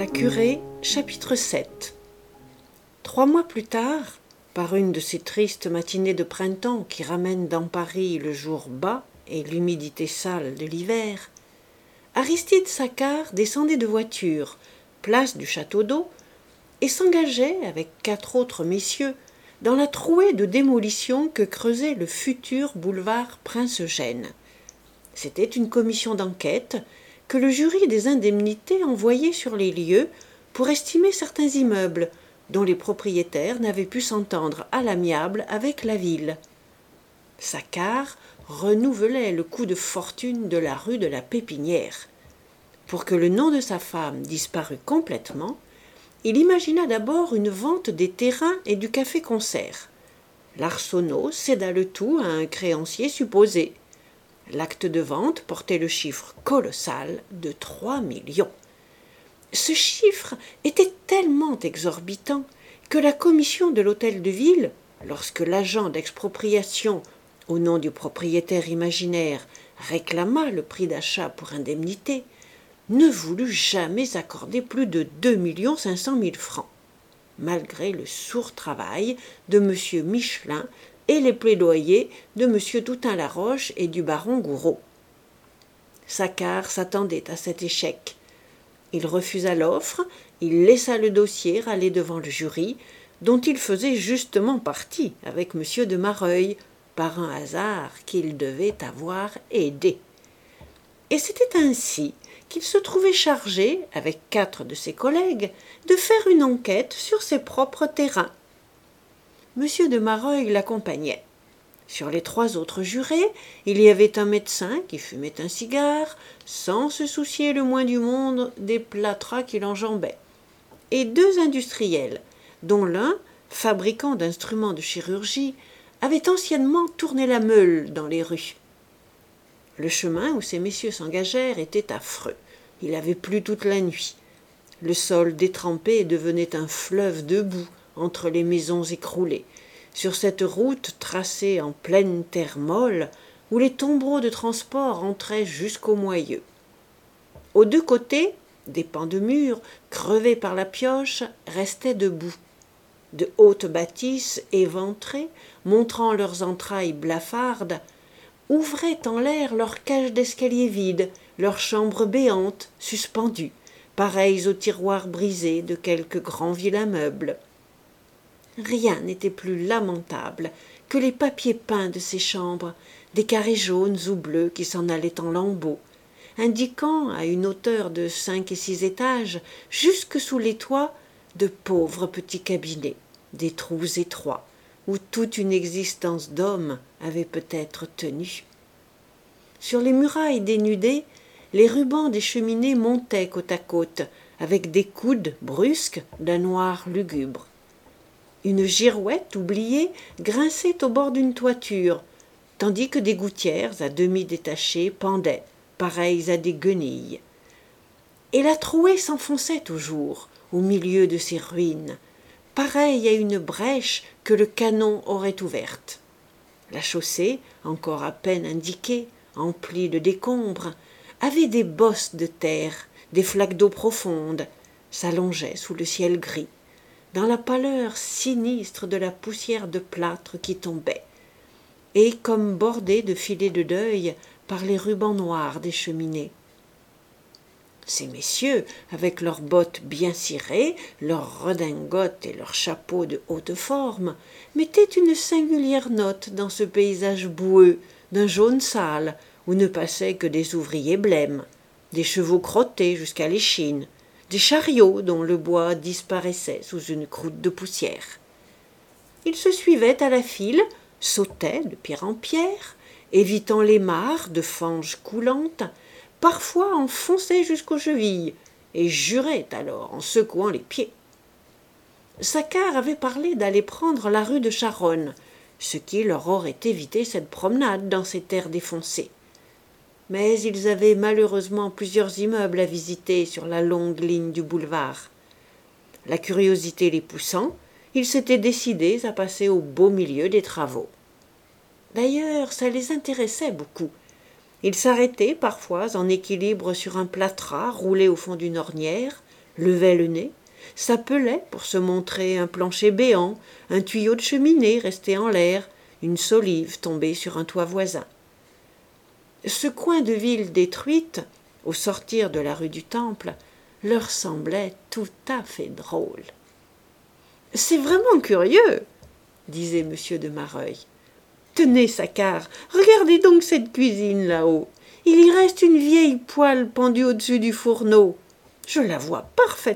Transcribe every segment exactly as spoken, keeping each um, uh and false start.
curé, chapitre sept. Trois mois plus tard, par une de ces tristes matinées de printemps qui ramènent dans Paris le jour bas et l'humidité sale de l'hiver, Aristide Saccard descendait de voiture, place du Château d'Eau, et s'engageait, avec quatre autres messieurs, dans la trouée de démolition que creusait le futur boulevard Prince-Eugène. C'était une commission d'enquête que le jury des indemnités envoyait sur les lieux pour estimer certains immeubles dont les propriétaires n'avaient pu s'entendre à l'amiable avec la ville. Saccard renouvelait le coup de fortune de la rue de la Pépinière. Pour que le nom de sa femme disparût complètement, il imagina d'abord une vente des terrains et du café-concert. L'Arsenault céda le tout à un créancier supposé. L'acte de vente portait le chiffre colossal de trois millions. Ce chiffre était tellement exorbitant que la commission de l'hôtel de ville, lorsque l'agent d'expropriation, au nom du propriétaire imaginaire, réclama le prix d'achat pour indemnité, ne voulut jamais accorder plus de deux millions cinq cent mille francs, malgré le sourd travail de M. Michelin et les plaidoyers de M. Toutain-Laroche et du baron Gouraud. Saccard s'attendait à cet échec. Il refusa l'offre, il laissa le dossier aller devant le jury, dont il faisait justement partie avec M. de Mareuil, par un hasard qu'il devait avoir aidé. Et c'était ainsi qu'il se trouvait chargé, avec quatre de ses collègues, de faire une enquête sur ses propres terrains. M. de Mareuil l'accompagnait. Sur les trois autres jurés, il y avait un médecin qui fumait un cigare, sans se soucier le moins du monde des plâtras qu'il enjambait, et deux industriels, dont l'un, fabricant d'instruments de chirurgie, avait anciennement tourné la meule dans les rues. Le chemin où ces messieurs s'engagèrent était affreux. Il avait plu toute la nuit. Le sol détrempé devenait un fleuve de boue entre les maisons écroulées, sur cette route tracée en pleine terre molle, où les tombereaux de transport entraient jusqu'au moyeu. Aux deux côtés, des pans de murs, crevés par la pioche, restaient debout. De hautes bâtisses éventrées, montrant leurs entrailles blafardes, ouvraient en l'air leurs cages d'escalier vides, leurs chambres béantes, suspendues, pareilles aux tiroirs brisés de quelque grand vilain meuble. Rien n'était plus lamentable que les papiers peints de ces chambres, des carrés jaunes ou bleus qui s'en allaient en lambeaux, indiquant, à une hauteur de cinq et six étages, jusque sous les toits, de pauvres petits cabinets, des trous étroits, où toute une existence d'homme avait peut-être tenu. Sur les murailles dénudées, les rubans des cheminées montaient côte à côte, avec des coudes brusques d'un noir lugubre. Une girouette oubliée grinçait au bord d'une toiture, tandis que des gouttières à demi détachées pendaient, pareilles à des guenilles. Et la trouée s'enfonçait toujours, au milieu de ces ruines, pareille à une brèche que le canon aurait ouverte. La chaussée, encore à peine indiquée, emplie de décombres, avait des bosses de terre, des flaques d'eau profonde, s'allongeait sous le ciel gris, dans la pâleur sinistre de la poussière de plâtre qui tombait, et comme bordée de filets de deuil par les rubans noirs des cheminées. Ces messieurs, avec leurs bottes bien cirées, leurs redingotes et leurs chapeaux de haute forme, mettaient une singulière note dans ce paysage boueux, d'un jaune sale, où ne passaient que des ouvriers blêmes, des chevaux crottés jusqu'à l'échine, des chariots dont le bois disparaissait sous une croûte de poussière. Ils se suivaient à la file, sautaient de pierre en pierre, évitant les mares de fange coulantes, parfois enfonçaient jusqu'aux chevilles, et juraient alors en secouant les pieds. Saccard avait parlé d'aller prendre la rue de Charonne, ce qui leur aurait évité cette promenade dans ces terres défoncées. Mais ils avaient malheureusement plusieurs immeubles à visiter sur la longue ligne du boulevard. La curiosité les poussant, ils s'étaient décidés à passer au beau milieu des travaux. D'ailleurs, ça les intéressait beaucoup. Ils s'arrêtaient parfois en équilibre sur un plâtras roulé au fond d'une ornière, levait le nez, s'appelait pour se montrer un plancher béant, un tuyau de cheminée resté en l'air, une solive tombée sur un toit voisin. Ce coin de ville détruite, au sortir de la rue du Temple, leur semblait tout à fait drôle. « C'est vraiment curieux, » disait monsieur de Mareuil. « Tenez, Saccard, regardez donc cette cuisine là-haut. Il y reste une vieille poêle pendue au-dessus du fourneau. Je la vois parfaitement. »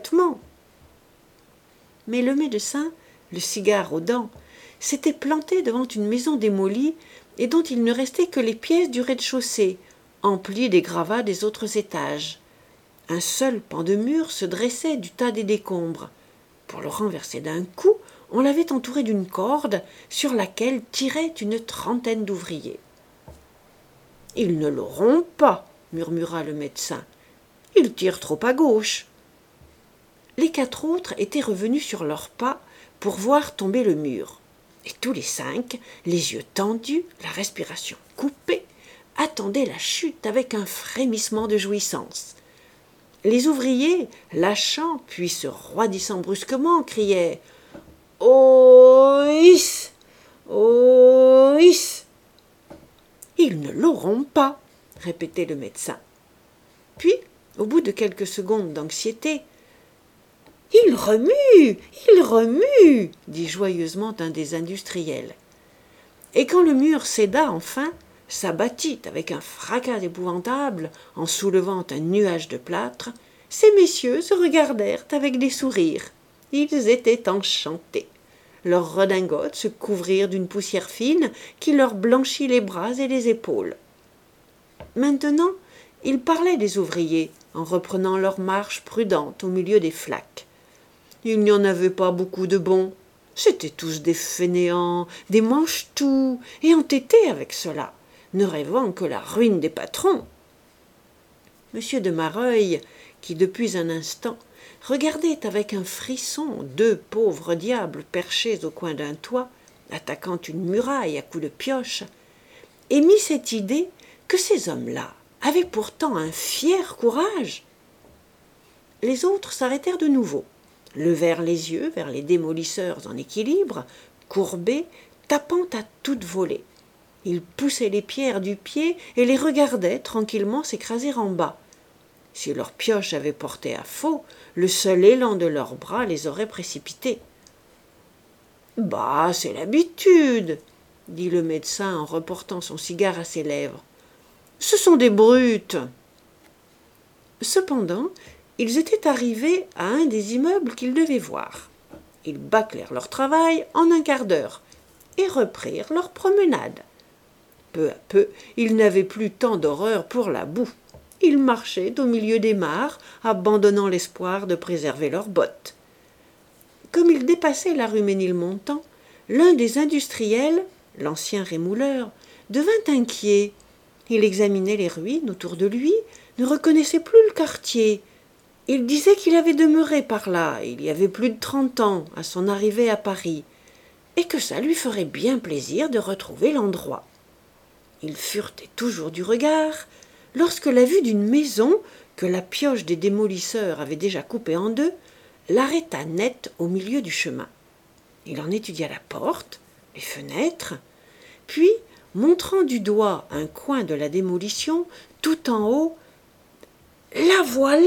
Mais le médecin, le cigare aux dents, s'était planté devant une maison démolie et dont il ne restait que les pièces du rez-de-chaussée, emplies des gravats des autres étages. Un seul pan de mur se dressait du tas des décombres. Pour le renverser d'un coup, on l'avait entouré d'une corde sur laquelle tiraient une trentaine d'ouvriers. « Ils ne l'auront pas, » murmura le médecin. « Ils tirent trop à gauche. » Les quatre autres étaient revenus sur leurs pas pour voir tomber le mur. Et tous les cinq, les yeux tendus, la respiration coupée, attendaient la chute avec un frémissement de jouissance. Les ouvriers, lâchant puis se roidissant brusquement, criaient « Oïs ! Oïs !»« Ils ne l'auront pas !» répétait le médecin. Puis, au bout de quelques secondes d'anxiété, « Il remue, il remue !» dit joyeusement un des industriels. Et quand le mur céda enfin, s'abattit avec un fracas épouvantable en soulevant un nuage de plâtre, ces messieurs se regardèrent avec des sourires. Ils étaient enchantés. Leurs redingotes se couvrirent d'une poussière fine qui leur blanchit les bras et les épaules. Maintenant, ils parlaient des ouvriers en reprenant leur marche prudente au milieu des flaques. Il n'y en avait pas beaucoup de bons. C'étaient tous des fainéants, des mange-tout, et entêtés avec cela, ne rêvant que la ruine des patrons. Monsieur de Mareuil, qui depuis un instant regardait avec un frisson deux pauvres diables perchés au coin d'un toit, attaquant une muraille à coups de pioche, émit cette idée que ces hommes-là avaient pourtant un fier courage. Les autres s'arrêtèrent de nouveau, levèrent les yeux vers les démolisseurs en équilibre, courbés, tapant à toute volée. Ils poussaient les pierres du pied et les regardaient tranquillement s'écraser en bas. Si leur pioche avait porté à faux, le seul élan de leurs bras les aurait précipités. « Bah, c'est l'habitude, » dit le médecin en reportant son cigare à ses lèvres. « Ce sont des brutes. » Cependant, ils étaient arrivés à un des immeubles qu'ils devaient voir. Ils bâclèrent leur travail en un quart d'heure et reprirent leur promenade. Peu à peu, ils n'avaient plus tant d'horreur pour la boue. Ils marchaient au milieu des mares, abandonnant l'espoir de préserver leurs bottes. Comme ils dépassaient la rue Ménilmontant, l'un des industriels, l'ancien rémouleur, devint inquiet. Il examinait les ruines autour de lui, ne reconnaissait plus le quartier. Il disait qu'il avait demeuré par là, il y avait plus de trente ans, à son arrivée à Paris, et que ça lui ferait bien plaisir de retrouver l'endroit. Il furetait toujours du regard, lorsque la vue d'une maison, que la pioche des démolisseurs avait déjà coupée en deux, l'arrêta net au milieu du chemin. Il en étudia la porte, les fenêtres, puis, montrant du doigt un coin de la démolition, tout en haut, « La voilà !»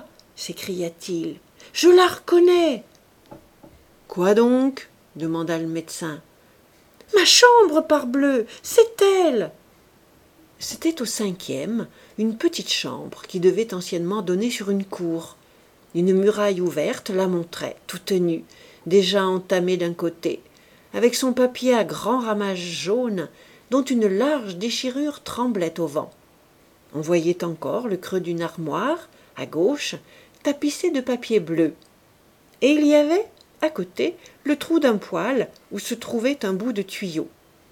s'écria-t-il. « Je la reconnais !»« Quoi donc ?» demanda le médecin. « Ma chambre, parbleu, c'est elle !» C'était au cinquième, une petite chambre qui devait anciennement donner sur une cour. Une muraille ouverte la montrait, toute nue, déjà entamée d'un côté, avec son papier à grands ramages jaunes, dont une large déchirure tremblait au vent. On voyait encore le creux d'une armoire, à gauche, tapissée de papier bleu. Et il y avait, à côté, le trou d'un poêle où se trouvait un bout de tuyau.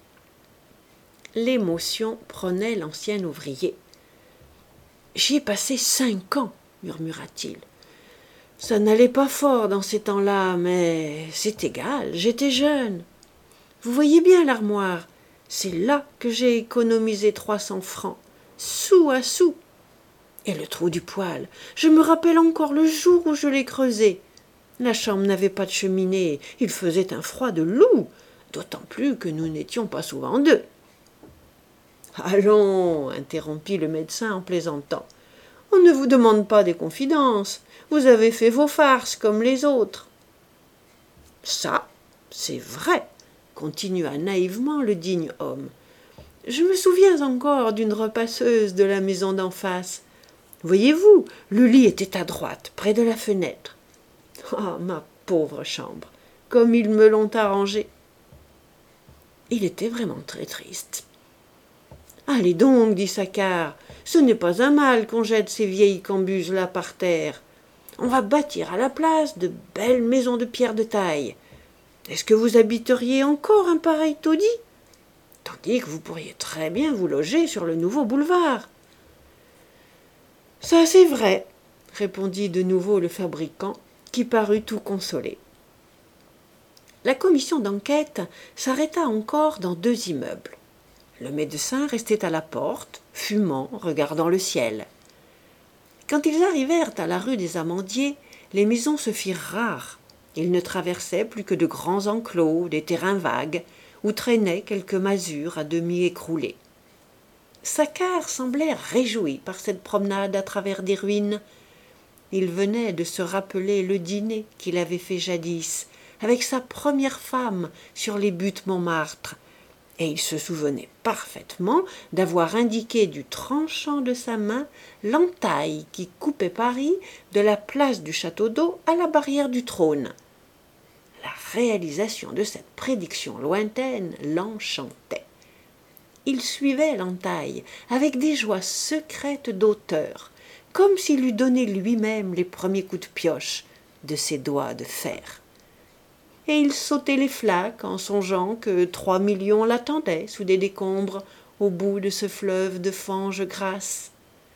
L'émotion prenait l'ancien ouvrier. « J'y ai passé cinq ans, » murmura-t-il. « Ça n'allait pas fort dans ces temps-là, mais c'est égal, j'étais jeune. Vous voyez bien l'armoire, c'est là que j'ai économisé trois cents francs, sou à sou. Et le trou du poêle, je me rappelle encore le jour où je l'ai creusé. La chambre n'avait pas de cheminée, il faisait un froid de loup, d'autant plus que nous n'étions pas souvent deux. Allons, interrompit le médecin en plaisantant. On ne vous demande pas des confidences. Vous avez fait vos farces comme les autres. Ça, c'est vrai, continua naïvement le digne homme. Je me souviens encore d'une repasseuse de la maison d'en face. Voyez-vous, le lit était à droite, près de la fenêtre. Ah, ma pauvre chambre, comme ils me l'ont arrangée. Il était vraiment très triste. Allez donc, dit Saccard, ce n'est pas un mal qu'on jette ces vieilles cambuses-là par terre. On va bâtir à la place de belles maisons de pierre de taille. Est-ce que vous habiteriez encore un pareil taudis? Tandis que vous pourriez très bien vous loger sur le nouveau boulevard. Ça, c'est vrai, répondit de nouveau le fabricant, qui parut tout consolé. La commission d'enquête s'arrêta encore dans deux immeubles. Le médecin restait à la porte, fumant, regardant le ciel. Quand ils arrivèrent à la rue des Amandiers, les maisons se firent rares. Ils ne traversaient plus que de grands enclos, des terrains vagues, où traînaient quelques masures à demi écroulées. Saccard semblait réjoui par cette promenade à travers des ruines. Il venait de se rappeler le dîner qu'il avait fait jadis, avec sa première femme, sur les buttes Montmartre, et il se souvenait parfaitement d'avoir indiqué du tranchant de sa main l'entaille qui coupait Paris de la place du Château d'Eau à la barrière du Trône. La réalisation de cette prédiction lointaine l'enchantait. Il suivait l'entaille avec des joies secrètes d'auteur, comme s'il eût donné lui-même les premiers coups de pioche de ses doigts de fer. Et il sautait les flaques en songeant que trois millions l'attendaient sous des décombres au bout de ce fleuve de fange grasse.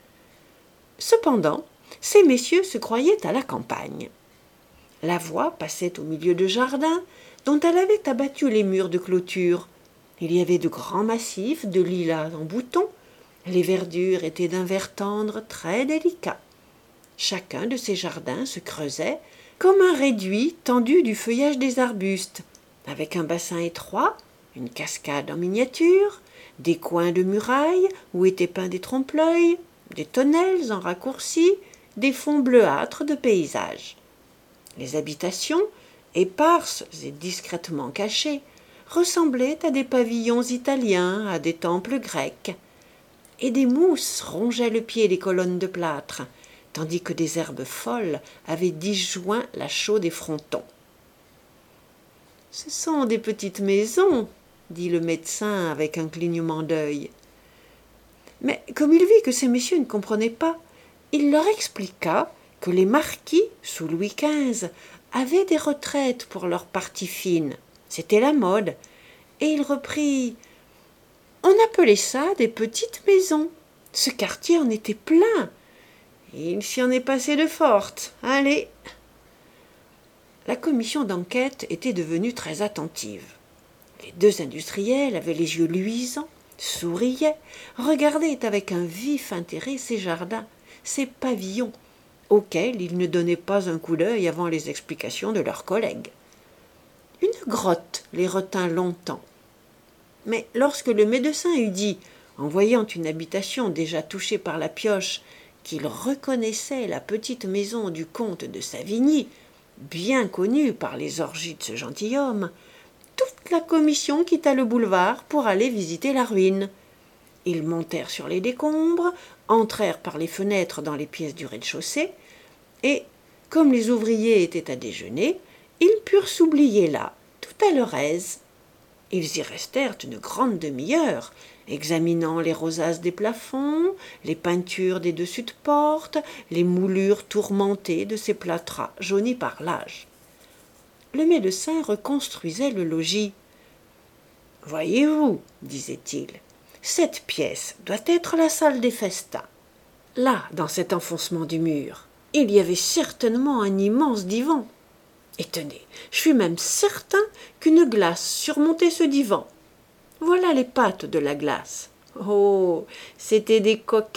Cependant, ces messieurs se croyaient à la campagne. La voie passait au milieu de jardins dont elle avait abattu les murs de clôture. Il y avait de grands massifs de lilas en bouton. Les verdures étaient d'un vert tendre très délicat. Chacun de ces jardins se creusait comme un réduit tendu du feuillage des arbustes, avec un bassin étroit, une cascade en miniature, des coins de murailles où étaient peints des trompe-l'œil, des tonnelles en raccourci, des fonds bleuâtres de paysages. Les habitations, éparses et discrètement cachées, ressemblaient à des pavillons italiens, à des temples grecs, et des mousses rongeaient le pied des colonnes de plâtre, tandis que des herbes folles avaient disjoint la chaux des frontons. « Ce sont des petites maisons, » dit le médecin avec un clignement d'œil. Mais comme il vit que ces messieurs ne comprenaient pas, il leur expliqua que les marquis, sous Louis quinze, avaient des retraites pour leurs parties fines. C'était la mode. Et il reprit « On appelait ça des petites maisons. Ce quartier en était plein. Il s'y en est passé de fortes. Allez !» La commission d'enquête était devenue très attentive. Les deux industriels avaient les yeux luisants, souriaient, regardaient avec un vif intérêt ces jardins, ces pavillons, auxquels ils ne donnaient pas un coup d'œil avant les explications de leurs collègues. Une grotte les retint longtemps. Mais lorsque le médecin eut dit, en voyant une habitation déjà touchée par la pioche, qu'il reconnaissait la petite maison du comte de Savigny, bien connue par les orgies de ce gentilhomme, toute la commission quitta le boulevard pour aller visiter la ruine. Ils montèrent sur les décombres, entrèrent par les fenêtres dans les pièces du rez-de-chaussée, et, comme les ouvriers étaient à déjeuner, ils purent s'oublier là, tout à leur aise. Ils y restèrent une grande demi-heure, examinant les rosaces des plafonds, les peintures des dessus de porte, les moulures tourmentées de ces plâtras jaunis par l'âge. Le médecin reconstruisait le logis. « Voyez-vous, disait-il, cette pièce doit être la salle des festins. Là, dans cet enfoncement du mur, il y avait certainement un immense divan. Et tenez, je suis même certain qu'une glace surmontait ce divan. Voilà les pattes de la glace. Oh, c'étaient des coquins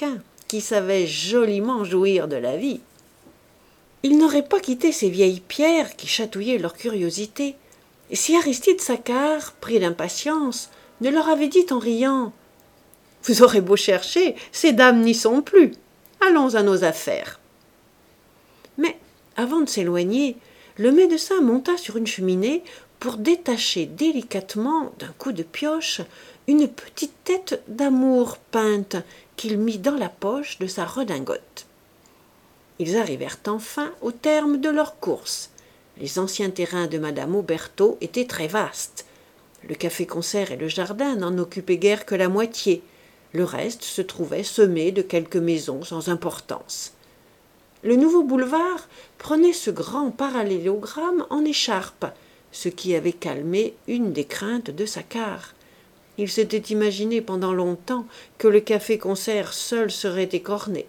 qui savait joliment jouir de la vie. Ils n'auraient pas quitté ces vieilles pierres qui chatouillaient leur curiosité, si Aristide Saccard, pris d'impatience, ne leur avait dit en riant « Vous aurez beau chercher, ces dames n'y sont plus. Allons à nos affaires. » Mais, avant de s'éloigner, le médecin monta sur une cheminée pour détacher délicatement, d'un coup de pioche, une petite tête d'amour peinte qu'il mit dans la poche de sa redingote. Ils arrivèrent enfin au terme de leur course. Les anciens terrains de madame Auberteau étaient très vastes. Le café-concert et le jardin n'en occupaient guère que la moitié. Le reste se trouvait semé de quelques maisons sans importance. Le nouveau boulevard prenait ce grand parallélogramme en écharpe, ce qui avait calmé une des craintes de Saccard. Il s'était imaginé pendant longtemps que le café-concert seul serait écorné.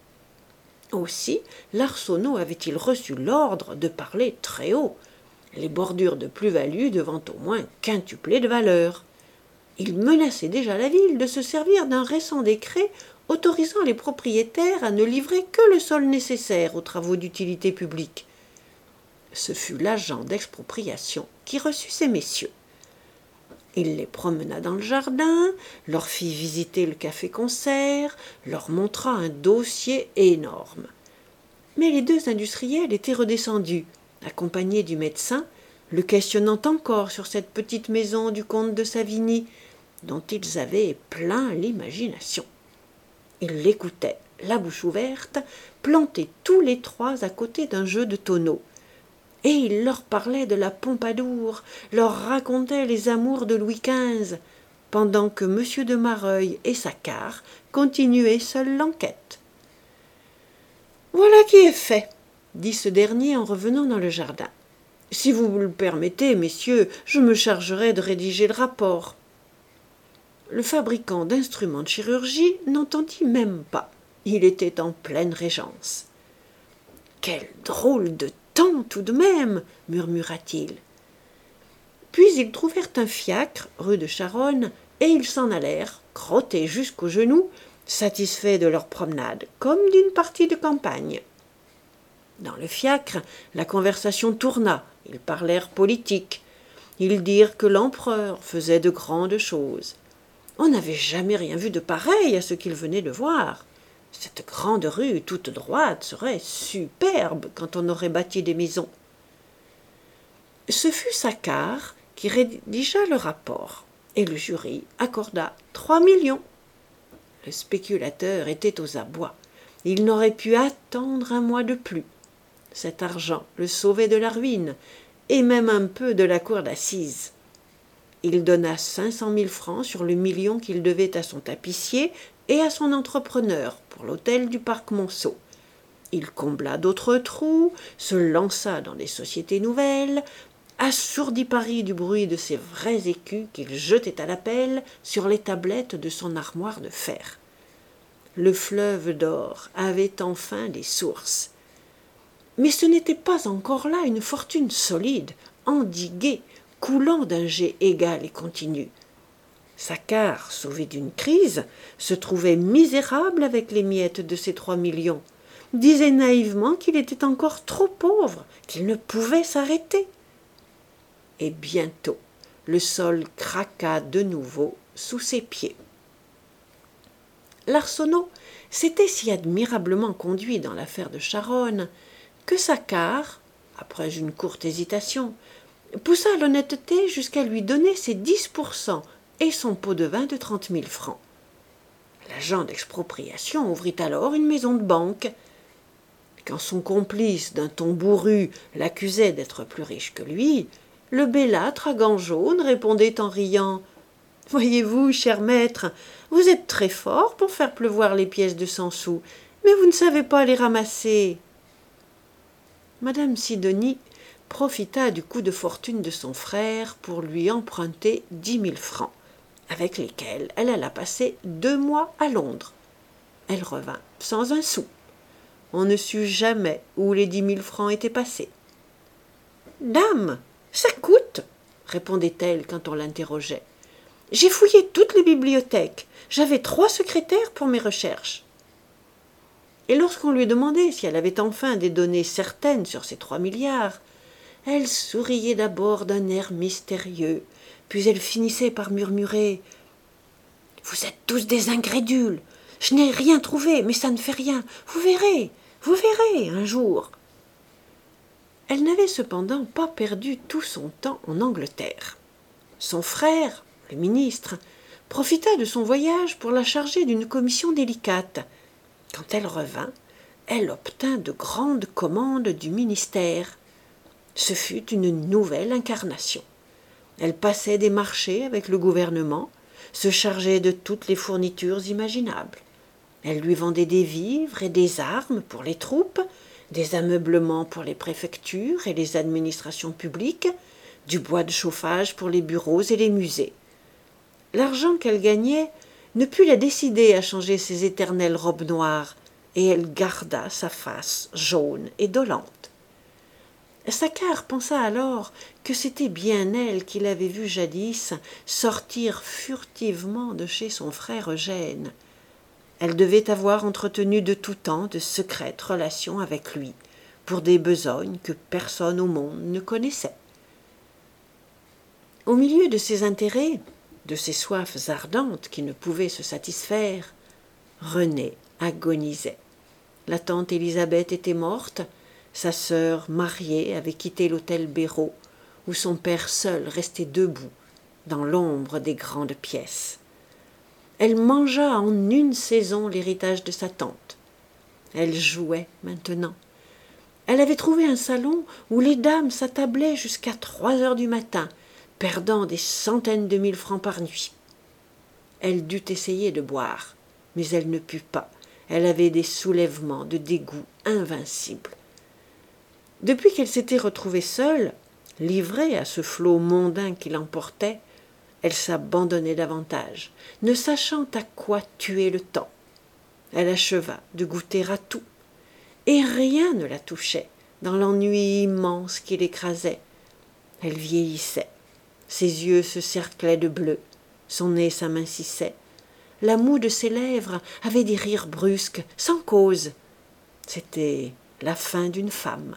Aussi l'Arsenault avait-il reçu l'ordre de parler très haut, les bordures de plus-value devant au moins quintupler de valeur. Il menaçait déjà la ville de se servir d'un récent décret autorisant les propriétaires à ne livrer que le sol nécessaire aux travaux d'utilité publique. Ce fut l'agent d'expropriation qui reçut ces messieurs. Il les promena dans le jardin, leur fit visiter le café-concert, leur montra un dossier énorme. Mais les deux industriels étaient redescendus, accompagnés du médecin, le questionnant encore sur cette petite maison du comte de Savigny, dont ils avaient plein l'imagination. Ils l'écoutaient, la bouche ouverte, plantés tous les trois à côté d'un jeu de tonneaux. Et il leur parlait de la Pompadour, leur racontait les amours de Louis quinze, pendant que M. de Mareuil et Saccard continuaient seuls l'enquête. « Voilà qui est fait, » dit ce dernier en revenant dans le jardin. « Si vous le permettez, messieurs, je me chargerai de rédiger le rapport. » Le fabricant d'instruments de chirurgie n'entendit même pas. Il était en pleine régence. « Quel drôle de temps tout de même !» murmura-t-il. Puis ils trouvèrent un fiacre, rue de Charonne, et ils s'en allèrent, crottés jusqu'aux genoux, satisfaits de leur promenade, comme d'une partie de campagne. Dans le fiacre, la conversation tourna, ils parlèrent politique. Ils dirent que l'empereur faisait de grandes choses. On n'avait jamais rien vu de pareil à ce qu'ils venaient de voir. Cette grande rue toute droite serait superbe quand on aurait bâti des maisons. Ce fut Saccard qui rédigea le rapport, et le jury accorda trois millions. Le spéculateur était aux abois. Il n'aurait pu attendre un mois de plus. Cet argent le sauvait de la ruine, et même un peu de la cour d'assises. Il donna cinq cent mille francs sur le million qu'il devait à son tapissier et à son entrepreneur pour l'hôtel du Parc Monceau. Il combla d'autres trous, se lança dans des sociétés nouvelles, assourdit Paris du bruit de ses vrais écus qu'il jetait à la pelle sur les tablettes de son armoire de fer. Le fleuve d'or avait enfin des sources. Mais ce n'était pas encore là une fortune solide, endiguée, coulant d'un jet égal et continu. Saccard, sauvé d'une crise, se trouvait misérable avec les miettes de ses trois millions, disait naïvement qu'il était encore trop pauvre, qu'il ne pouvait s'arrêter. Et bientôt, le sol craqua de nouveau sous ses pieds. L'Arsenault s'était si admirablement conduit dans l'affaire de Charonne que Saccard, après une courte hésitation, poussa l'honnêteté jusqu'à lui donner ses dix pour cent et son pot de vin de trente mille francs. L'agent d'expropriation ouvrit alors une maison de banque. Quand son complice, d'un ton bourru, l'accusait d'être plus riche que lui, le bellâtre à gants jaunes répondait en riant « Voyez-vous, cher maître, vous êtes très fort pour faire pleuvoir les pièces de cent sous, mais vous ne savez pas les ramasser. » Madame Sidonie profita du coup de fortune de son frère pour lui emprunter dix mille francs, avec lesquels elle alla passer deux mois à Londres. Elle revint sans un sou. On ne sut jamais où les dix mille francs étaient passés. « Dame, ça coûte !» répondait-elle quand on l'interrogeait. « J'ai fouillé toutes les bibliothèques. J'avais trois secrétaires pour mes recherches. » Et lorsqu'on lui demandait si elle avait enfin des données certaines sur ces trois milliards, elle souriait d'abord d'un air mystérieux, puis elle finissait par murmurer « Vous êtes tous des incrédules. Je n'ai rien trouvé, mais ça ne fait rien. Vous verrez, vous verrez un jour. » Elle n'avait cependant pas perdu tout son temps en Angleterre. Son frère, le ministre, profita de son voyage pour la charger d'une commission délicate. Quand elle revint, elle obtint de grandes commandes du ministère. Ce fut une nouvelle incarnation. Elle passait des marchés avec le gouvernement, se chargeait de toutes les fournitures imaginables. Elle lui vendait des vivres et des armes pour les troupes, des ameublements pour les préfectures et les administrations publiques, du bois de chauffage pour les bureaux et les musées. L'argent qu'elle gagnait ne put la décider à changer ses éternelles robes noires, et elle garda sa face jaune et dolente. Saccard pensa alors que c'était bien elle qu'il avait vue jadis sortir furtivement de chez son frère Eugène. Elle devait avoir entretenu de tout temps de secrètes relations avec lui, pour des besognes que personne au monde ne connaissait. Au milieu de ses intérêts, de ses soifs ardentes qui ne pouvaient se satisfaire, Renée agonisait. La tante Élisabeth était morte, sa sœur mariée avait quitté l'hôtel Béraud, où son père seul restait debout, dans l'ombre des grandes pièces. Elle mangea en une saison l'héritage de sa tante. Elle jouait maintenant. Elle avait trouvé un salon où les dames s'attablaient jusqu'à trois heures du matin, perdant des centaines de mille francs par nuit. Elle dut essayer de boire, mais elle ne put pas. Elle avait des soulèvements de dégoût invincibles. Depuis qu'elle s'était retrouvée seule, livrée à ce flot mondain qui l'emportait, elle s'abandonnait davantage, ne sachant à quoi tuer le temps. Elle acheva de goûter à tout, et rien ne la touchait dans l'ennui immense qui l'écrasait. Elle vieillissait, ses yeux se cerclaient de bleu, son nez s'amincissait, la moue de ses lèvres avait des rires brusques, sans cause. C'était la fin d'une femme.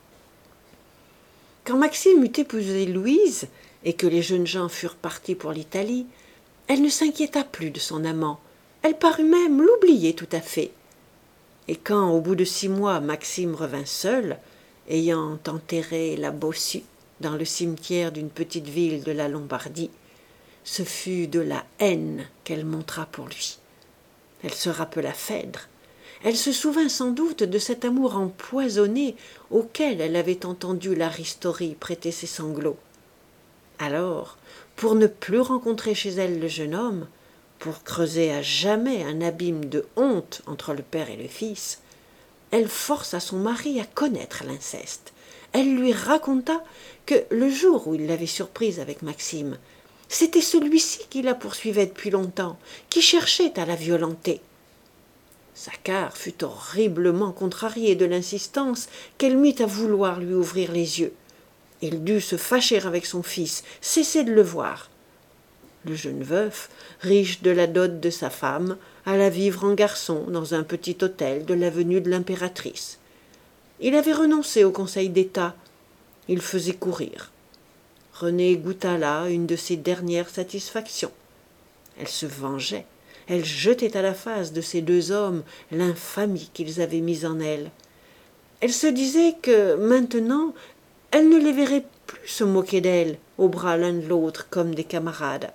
Quand Maxime eut épousé Louise, et que les jeunes gens furent partis pour l'Italie, elle ne s'inquiéta plus de son amant. Elle parut même l'oublier tout à fait. Et quand, au bout de six mois, Maxime revint seul, ayant enterré la Bossue dans le cimetière d'une petite ville de la Lombardie, ce fut de la haine qu'elle montra pour lui. Elle se rappela Phèdre. Elle se souvint sans doute de cet amour empoisonné auquel elle avait entendu l'Aristorie prêter ses sanglots. Alors, pour ne plus rencontrer chez elle le jeune homme, pour creuser à jamais un abîme de honte entre le père et le fils, elle força son mari à connaître l'inceste. Elle lui raconta que, le jour où il l'avait surprise avec Maxime, c'était celui-ci qui la poursuivait depuis longtemps, qui cherchait à la violenter. Saccard fut horriblement contrarié de l'insistance qu'elle mit à vouloir lui ouvrir les yeux. Il dut se fâcher avec son fils, cesser de le voir. Le jeune veuf, riche de la dot de sa femme, alla vivre en garçon dans un petit hôtel de l'avenue de l'Impératrice. Il avait renoncé au Conseil d'État. Il faisait courir. Renée goûta là une de ses dernières satisfactions. Elle se vengeait. Elle jetait à la face de ces deux hommes l'infamie qu'ils avaient mise en elle. Elle se disait que, maintenant, elle ne les verrait plus se moquer d'elle, au bras l'un de l'autre, comme des camarades.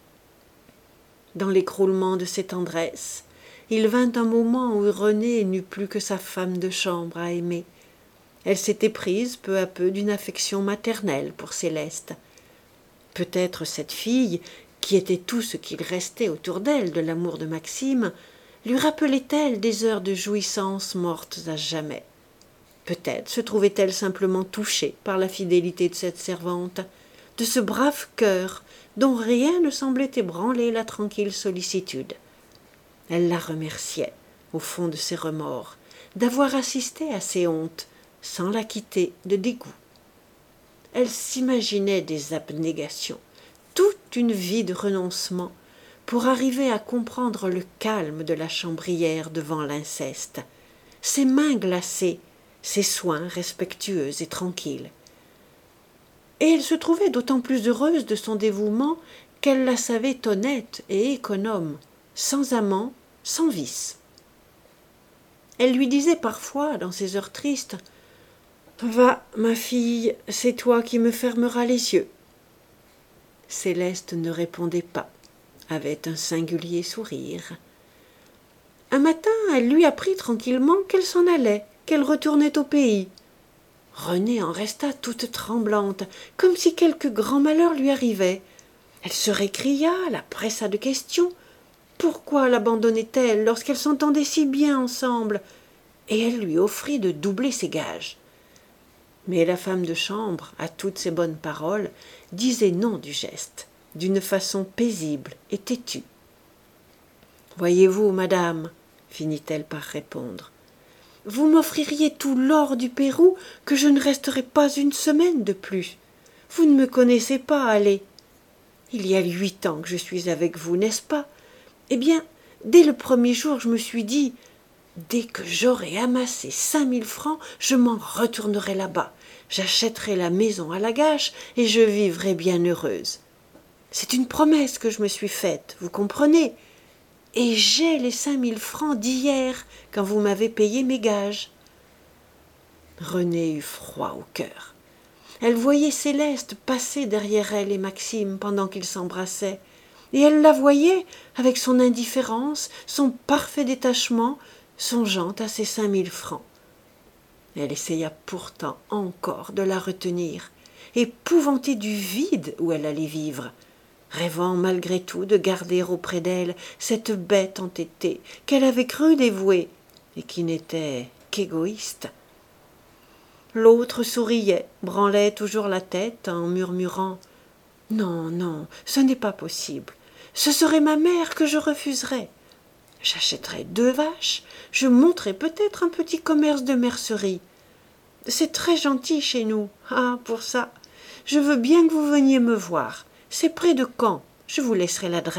Dans l'écroulement de ses tendresses, il vint un moment où Renée n'eut plus que sa femme de chambre à aimer. Elle s'était prise peu à peu d'une affection maternelle pour Céleste. Peut-être cette fille, qui était tout ce qu'il restait autour d'elle de l'amour de Maxime, lui rappelait-elle des heures de jouissance mortes à jamais. Peut-être se trouvait-elle simplement touchée par la fidélité de cette servante, de ce brave cœur dont rien ne semblait ébranler la tranquille sollicitude. Elle la remerciait, au fond de ses remords, d'avoir assisté à ses hontes, sans la quitter de dégoût. Elle s'imaginait des abnégations, toute une vie de renoncement, pour arriver à comprendre le calme de la chambrière devant l'inceste. ses mains glacées, ses soins respectueux et tranquilles. Et elle se trouvait d'autant plus heureuse de son dévouement qu'elle la savait honnête et économe, sans amant, sans vice. Elle lui disait parfois, dans ses heures tristes, « Va, ma fille, c'est toi qui me fermeras les yeux. » Céleste ne répondait pas, avait un singulier sourire. Un matin, elle lui apprit tranquillement qu'elle s'en allait, qu'elle retournait au pays. Renée en resta toute tremblante, comme si quelque grand malheur lui arrivait. Elle se récria, la pressa de questions. Pourquoi l'abandonnait-elle lorsqu'elles s'entendaient si bien ensemble? Et elle lui offrit de doubler ses gages. Mais la femme de chambre, à toutes ces bonnes paroles, disait non du geste, d'une façon paisible et têtue. « Voyez-vous, madame, finit-elle par répondre, vous m'offririez tout l'or du Pérou que je ne resterai pas une semaine de plus. Vous ne me connaissez pas, allez. Il y a huit ans que je suis avec vous, n'est-ce pas? Eh bien, dès le premier jour, je me suis dit, dès que j'aurai amassé cinq mille francs, je m'en retournerai là-bas. J'achèterai la maison à Lagache et je vivrai bien heureuse. C'est une promesse que je me suis faite, vous comprenez? Et j'ai les cinq mille francs d'hier, quand vous m'avez payé mes gages. » Renée eut froid au cœur. Elle voyait Céleste passer derrière elle et Maxime pendant qu'ils s'embrassaient, et elle la voyait avec son indifférence, son parfait détachement, songeant à ses cinq mille francs. Elle essaya pourtant encore de la retenir, épouvantée du vide où elle allait vivre, rêvant malgré tout de garder auprès d'elle cette bête entêtée qu'elle avait cru dévouée et qui n'était qu'égoïste. L'autre souriait, branlait toujours la tête en murmurant « Non, non, ce n'est pas possible. Ce serait ma mère que je refuserais. J'achèterais deux vaches, je monterais peut-être un petit commerce de mercerie. C'est très gentil chez nous. Ah, pour ça, je veux bien que vous veniez me voir. C'est près de Caen, je vous laisserai l'adresse. »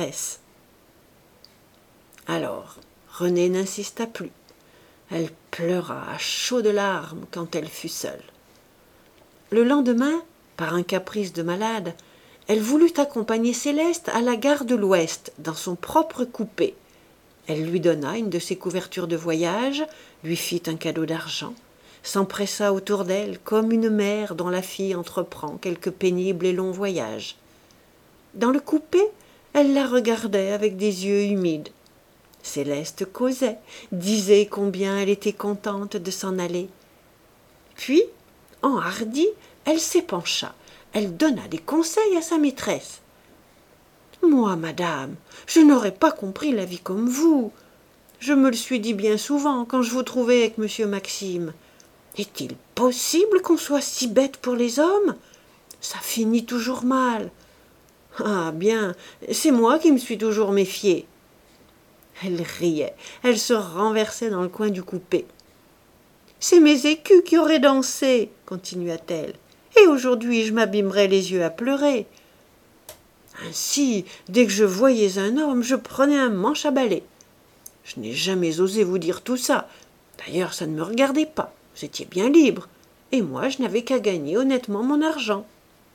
Alors, Renée n'insista plus. Elle pleura à chaudes larmes quand elle fut seule. Le lendemain, par un caprice de malade, elle voulut accompagner Céleste à la gare de l'Ouest, dans son propre coupé. Elle lui donna une de ses couvertures de voyage, lui fit un cadeau d'argent, s'empressa autour d'elle comme une mère dont la fille entreprend quelque pénible et long voyage. Dans le coupé, elle la regardait avec des yeux humides. Céleste causait, disait combien elle était contente de s'en aller. Puis, enhardie, elle s'épancha, elle donna des conseils à sa maîtresse. « Moi, madame, je n'aurais pas compris la vie comme vous. Je me le suis dit bien souvent quand je vous trouvais avec monsieur Maxime. Est-il possible qu'on soit si bête pour les hommes? Ça finit toujours mal. Ah bien, c'est moi qui me suis toujours méfiée. » Elle riait, elle se renversait dans le coin du coupé. « C'est mes écus qui auraient dansé, continua-t-elle, et aujourd'hui je m'abîmerais les yeux à pleurer. Ainsi, dès que je voyais un homme, je prenais un manche à balai. Je n'ai jamais osé vous dire tout ça. D'ailleurs, ça ne me regardait pas. Vous étiez bien libre, et moi je n'avais qu'à gagner honnêtement mon argent. »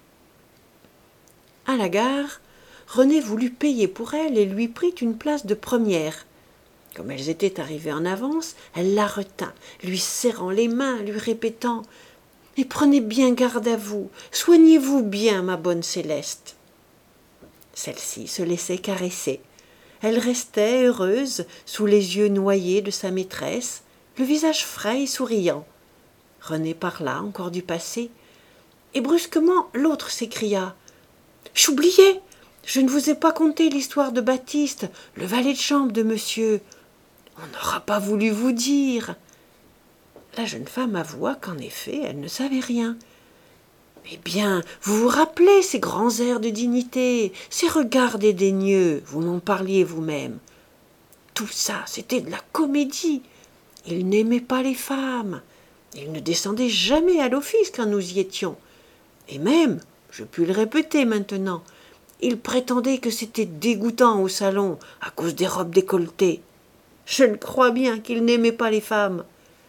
À la gare, Renée voulut payer pour elle et lui prit une place de première. Comme elles étaient arrivées en avance, elle la retint, lui serrant les mains, lui répétant « Et prenez bien garde à vous, soignez-vous bien, ma bonne Céleste. » Celle-ci se laissait caresser. Elle restait heureuse, sous les yeux noyés de sa maîtresse, le visage frais et souriant. Renée parla encore du passé, et brusquement l'autre s'écria « J'oubliais, je ne vous ai pas conté l'histoire de Baptiste, le valet de chambre de monsieur. On n'aura pas voulu vous dire. » La jeune femme avoua qu'en effet, elle ne savait rien. « Eh bien, vous vous rappelez ces grands airs de dignité, ces regards dédaigneux, vous m'en parliez vous-même. Tout ça, c'était de la comédie. Il n'aimait pas les femmes. Il ne descendait jamais à l'office quand nous y étions. Et même, je puis le répéter maintenant, il prétendait que c'était dégoûtant au salon à cause des robes décolletées. Je le crois bien qu'il n'aimait pas les femmes.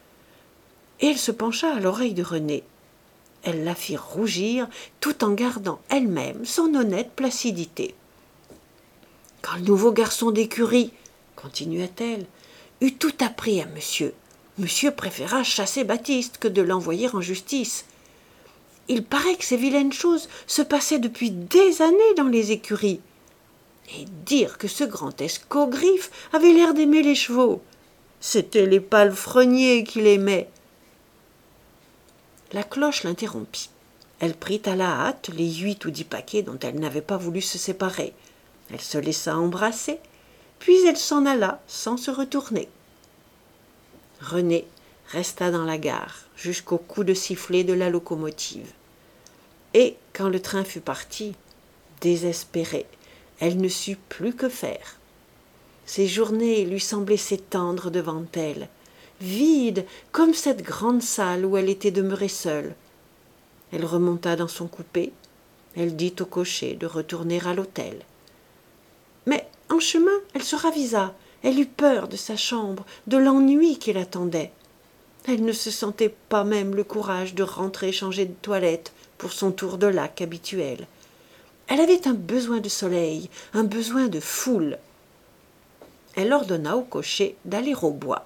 et elle se pencha à l'oreille de René. Elle la fit rougir tout en gardant elle-même son honnête placidité. « Quand le nouveau garçon d'écurie, continua-t-elle, eut tout appris à monsieur, monsieur préféra chasser Baptiste que de l'envoyer en justice. Il paraît que ces vilaines choses se passaient depuis des années dans les écuries. Et dire que ce grand escogriffe avait l'air d'aimer les chevaux. C'étaient les palefreniers qu'il aimait. » La cloche l'interrompit. Elle prit à la hâte les huit ou dix paquets dont elle n'avait pas voulu se séparer. Elle se laissa embrasser, puis elle s'en alla sans se retourner. René resta dans la gare jusqu'au coup de sifflet de la locomotive. Et quand le train fut parti, désespérée, elle ne sut plus que faire. Ces journées lui semblaient s'étendre devant elle, vides comme cette grande salle où elle était demeurée seule. Elle remonta dans son coupé, elle dit au cocher de retourner à l'hôtel. Mais en chemin, elle se ravisa, elle eut peur de sa chambre, de l'ennui qui l'attendait. Elle ne se sentait pas même le courage de rentrer changer de toilette pour son tour de lac habituel. Elle avait un besoin de soleil, un besoin de foule. Elle ordonna au cocher d'aller au bois.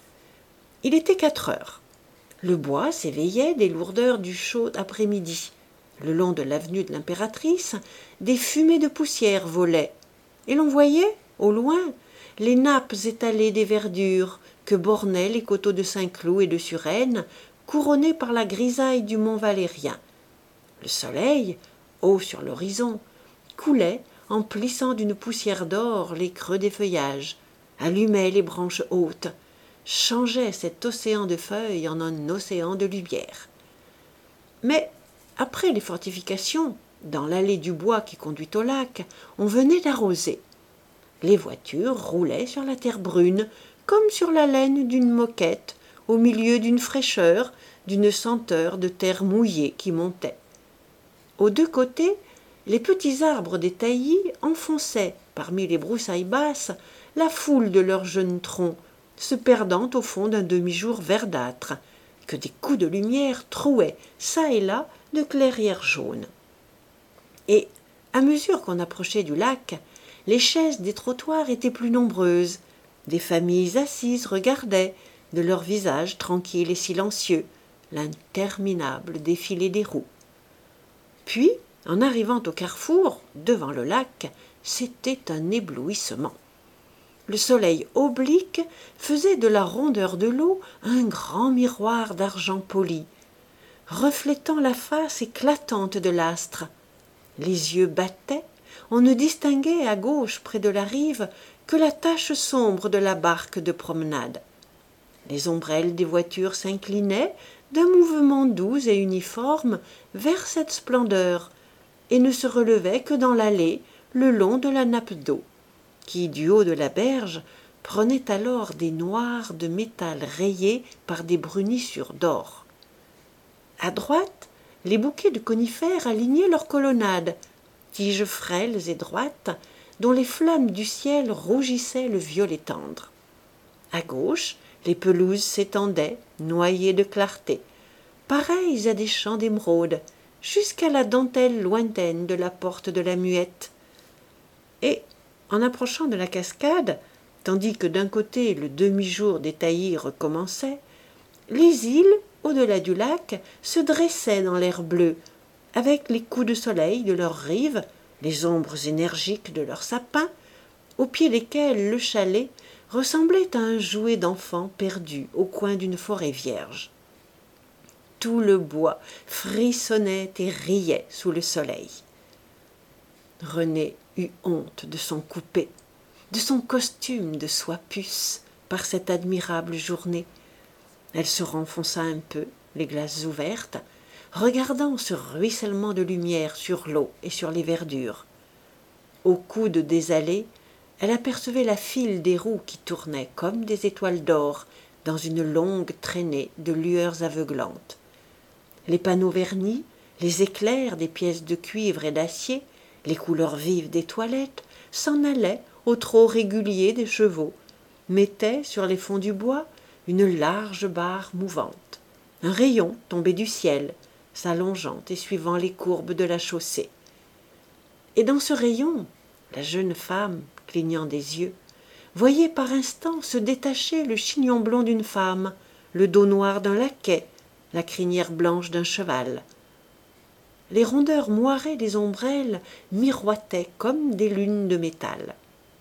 Il était quatre heures. Le bois s'éveillait des lourdeurs du chaud après-midi. Le long de l'avenue de l'Impératrice, des fumées de poussière volaient, et l'on voyait, au loin, les nappes étalées des verdures que bornaient les coteaux de Saint-Cloud et de Suresnes, couronnés par la grisaille du mont Valérien. Le soleil, haut sur l'horizon, coulait en plissant d'une poussière d'or les creux des feuillages, allumait les branches hautes, changeait cet océan de feuilles en un océan de lumière. Mais, après les fortifications, dans l'allée du bois qui conduit au lac, on venait d'arroser. Les voitures roulaient sur la terre brune, comme sur la laine d'une moquette, au milieu d'une fraîcheur, d'une senteur de terre mouillée qui montait. Aux deux côtés, les petits arbres des taillis enfonçaient, parmi les broussailles basses, la foule de leurs jeunes troncs, se perdant au fond d'un demi-jour verdâtre, que des coups de lumière trouaient, çà et là, de clairières jaunes. Et, à mesure qu'on approchait du lac, les chaises des trottoirs étaient plus nombreuses. Des familles assises regardaient, de leurs visages tranquilles et silencieux, l'interminable défilé des roues. Puis, en arrivant au carrefour, devant le lac, c'était un éblouissement. Le soleil oblique faisait de la rondeur de l'eau un grand miroir d'argent poli, reflétant la face éclatante de l'astre. Les yeux battaient, on ne distinguait à gauche près de la rive que la tache sombre de la barque de promenade. Les ombrelles des voitures s'inclinaient d'un mouvement doux et uniforme vers cette splendeur et ne se relevaient que dans l'allée le long de la nappe d'eau, qui, du haut de la berge, prenait alors des noirs de métal rayés par des brunissures d'or. À droite, les bouquets de conifères alignaient leurs colonnades, tiges frêles et droites, dont les flammes du ciel rougissaient le violet tendre. À gauche, les pelouses s'étendaient, noyées de clarté, pareilles à des champs d'émeraude, jusqu'à la dentelle lointaine de la porte de la Muette. Et, en approchant de la cascade, tandis que d'un côté le demi-jour des taillis recommençait, les îles, au-delà du lac, se dressaient dans l'air bleu, avec les coups de soleil de leurs rives, les ombres énergiques de leurs sapins, au pied desquels le chalet ressemblait à un jouet d'enfant perdu au coin d'une forêt vierge. Tout le bois frissonnait et riait sous le soleil. René eut honte de son coupé, de son costume de soie puce, par cette admirable journée. Elle se renfonça un peu, les glaces ouvertes, regardant ce ruissellement de lumière sur l'eau et sur les verdures. Au coude des allées, elle apercevait la file des roues qui tournaient comme des étoiles d'or dans une longue traînée de lueurs aveuglantes. Les panneaux vernis, les éclairs des pièces de cuivre et d'acier, les couleurs vives des toilettes s'en allaient au trot régulier des chevaux, mettaient sur les fonds du bois une large barre mouvante. un rayon tombé du ciel, s'allongeant et suivant les courbes de la chaussée. Et dans ce rayon, la jeune femme, clignant des yeux, voyait par instants se détacher le chignon blond d'une femme, le dos noir d'un laquais, la crinière blanche d'un cheval. Les rondeurs moirées des ombrelles miroitaient comme des lunes de métal.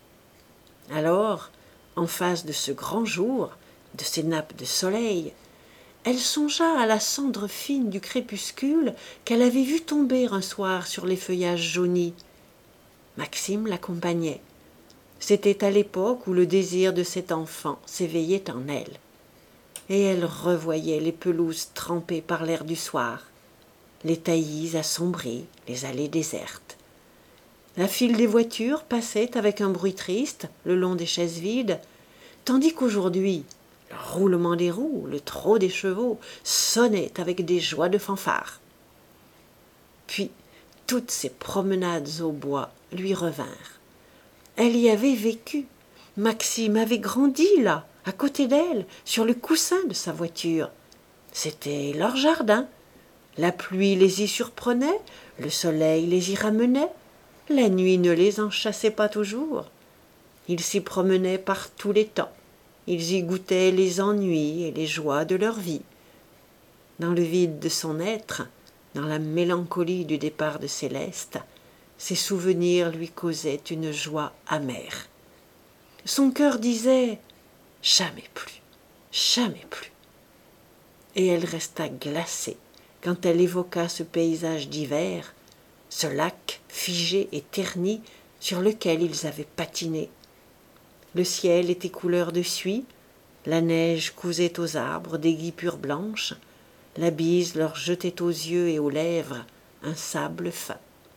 Alors, en face de ce grand jour, de ces nappes de soleil, elle songea à la cendre fine du crépuscule qu'elle avait vue tomber un soir sur les feuillages jaunis. Maxime l'accompagnait. C'était à l'époque où le désir de cet enfant s'éveillait en elle. Et elle revoyait les pelouses trempées par l'air du soir, les taillis assombris, les allées désertes. La file des voitures passait avec un bruit triste le long des chaises vides, tandis qu'aujourd'hui, le roulement des roues, le trot des chevaux sonnait avec des joies de fanfare. Puis, toutes ces promenades au bois lui revinrent. Elle y avait vécu. Maxime avait grandi là, à côté d'elle, sur le coussin de sa voiture. C'était leur jardin. La pluie les y surprenait, le soleil les y ramenait, la nuit ne les en chassait pas toujours. Ils s'y promenaient par tous les temps. Ils y goûtaient les ennuis et les joies de leur vie. Dans le vide de son être, dans la mélancolie du départ de Céleste, ses souvenirs lui causaient une joie amère. Son cœur disait « jamais plus, jamais plus ». Et elle resta glacée quand elle évoqua ce paysage d'hiver, ce lac figé et terni sur lequel ils avaient patiné. Le ciel était couleur de suie, la neige cousait aux arbres des guipures blanches, la bise leur jetait aux yeux et aux lèvres un sable fin.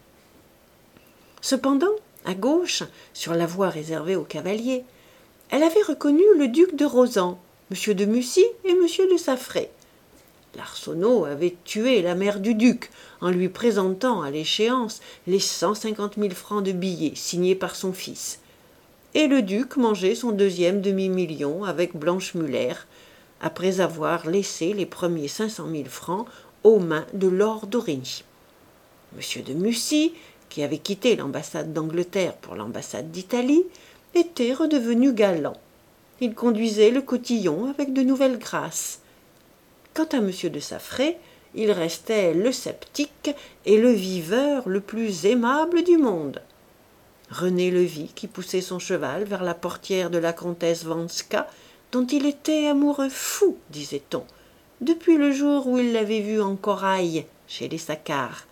Cependant, à gauche, sur la voie réservée aux cavaliers, elle avait reconnu le duc de Rozan, M. de Mussy et M. de Saffré. L'Arsenault avait tué la mère du duc en lui présentant à l'échéance les cent cinquante mille francs de billets signés par son fils. Et le duc mangeait son deuxième demi-million avec Blanche Muller, après avoir laissé les premiers cinq cent mille francs aux mains de Lord d'Origny. M. de Mussy, qui avait quitté l'ambassade d'Angleterre pour l'ambassade d'Italie, était redevenu galant. Il conduisait le cotillon avec de nouvelles grâces. Quant à M. de Saffré, il restait le sceptique et le viveur le plus aimable du monde. René le vit qui poussait son cheval vers la portière de la comtesse Vanska, dont il était amoureux fou, disait-on, depuis le jour où il l'avait vue en corail chez les Saccard.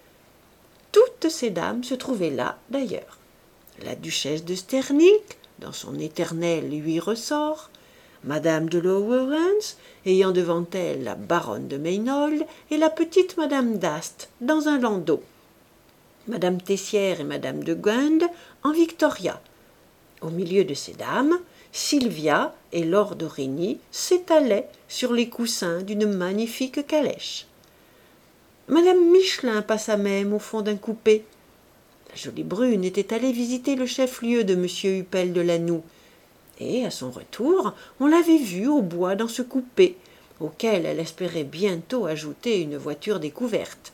Toutes ces dames se trouvaient là, d'ailleurs. La duchesse de Sternick, dans son éternel huit ressorts, madame de Lowerance, ayant devant elle la baronne de Maynold et la petite madame d'Ast, dans un landau, madame Tessière et madame de Guinde en Victoria. Au milieu de ces dames, Sylvia et Lord d'Origny s'étalaient sur les coussins d'une magnifique calèche. Madame Michelin passa même au fond d'un coupé. La jolie brune était allée visiter le chef-lieu de M. Huppel de Lanoux, et, à son retour, on l'avait vue au bois dans ce coupé, auquel elle espérait bientôt ajouter une voiture découverte.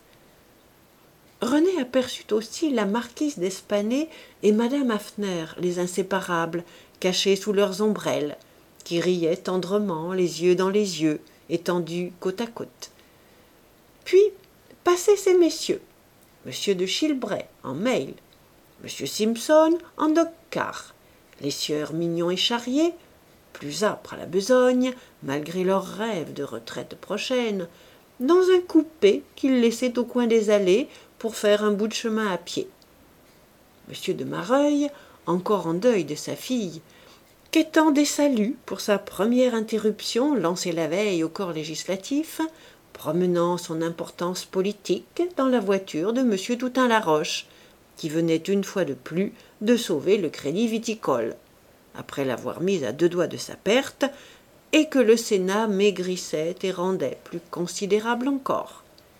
René aperçut aussi la marquise d'Espanay et madame Hafner, les inséparables, cachés sous leurs ombrelles, qui riaient tendrement, les yeux dans les yeux, étendus côte à côte. Puis passaient ces messieurs, M. de Chilbray en mail, M. Simpson en dog-car, les sieurs Mignon et Charrier, plus âpres à la besogne, malgré leurs rêves de retraite prochaine, dans un coupé qu'ils laissaient au coin des allées pour faire un bout de chemin à pied. M. de Mareuil, encore en deuil de sa fille, quêtant des saluts pour sa première interruption lancée la veille au corps législatif, promenant son importance politique dans la voiture de M. Toutain-Laroche, qui venait une fois de plus de sauver le crédit viticole, après l'avoir mis à deux doigts de sa perte, et que le Sénat maigrissait et rendait plus considérable encore.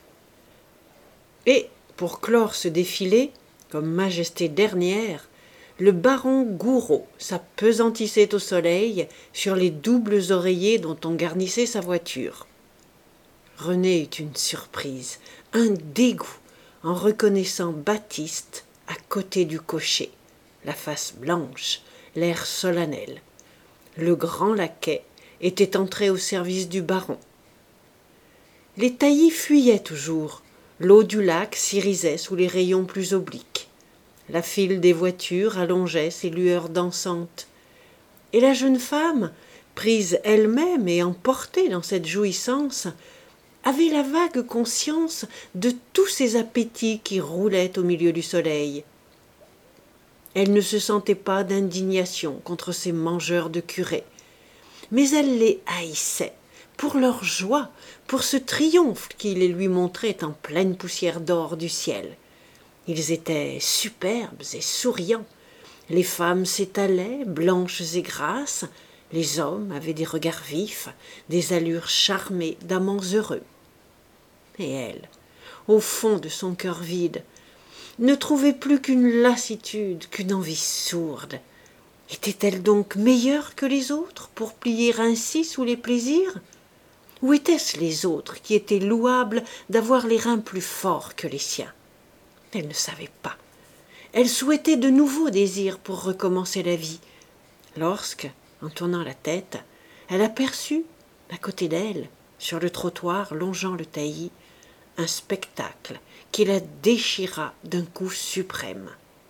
Et, pour clore ce défilé, comme majesté dernière, le baron Gouraud s'apesantissait au soleil sur les doubles oreillers dont on garnissait sa voiture. René eut une surprise, un dégoût, en reconnaissant Baptiste à côté du cocher, la face blanche, l'air solennel. Le grand laquais était entré au service du baron. Les taillis fuyaient toujours, l'eau du lac s'irisait sous les rayons plus obliques. La file des voitures allongeait ses lueurs dansantes. Et la jeune femme, prise elle-même et emportée dans cette jouissance, avait la vague conscience de tous ces appétits qui roulaient au milieu du soleil. Elle ne se sentait pas d'indignation contre ces mangeurs de curés, mais elle les haïssait pour leur joie, pour ce triomphe qu'ils les lui montraient en pleine poussière d'or du ciel. Ils étaient superbes et souriants. Les femmes s'étalaient, blanches et grasses. Les hommes avaient des regards vifs, des allures charmées d'amants heureux. Et elle, au fond de son cœur vide, ne trouvait plus qu'une lassitude, qu'une envie sourde. Était-elle donc meilleure que les autres pour plier ainsi sous les plaisirs? Ou étaient-ce les autres qui étaient louables d'avoir les reins plus forts que les siens? Elle ne savait pas. Elle souhaitait de nouveaux désirs pour recommencer la vie, lorsque, en tournant la tête, elle aperçut, à côté d'elle, sur le trottoir longeant le taillis, un spectacle qui la déchira d'un coup suprême.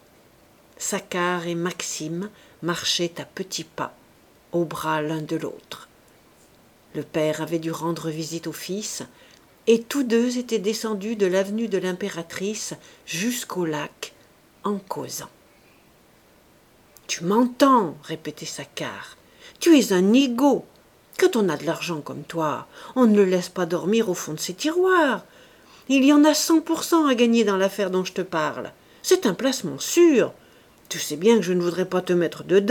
Saccard et Maxime marchaient à petits pas, au bras l'un de l'autre. Le père avait dû rendre visite au fils, et tous deux étaient descendus de l'avenue de l'Impératrice jusqu'au lac, en causant. « Tu m'entends, répétait Saccard. Tu es un nigaud. Quand on a de l'argent comme toi, on ne le laisse pas dormir au fond de ses tiroirs. Il y en a cent pour cent à gagner dans l'affaire dont je te parle. C'est un placement sûr. Tu sais bien que je ne voudrais pas te mettre dedans. »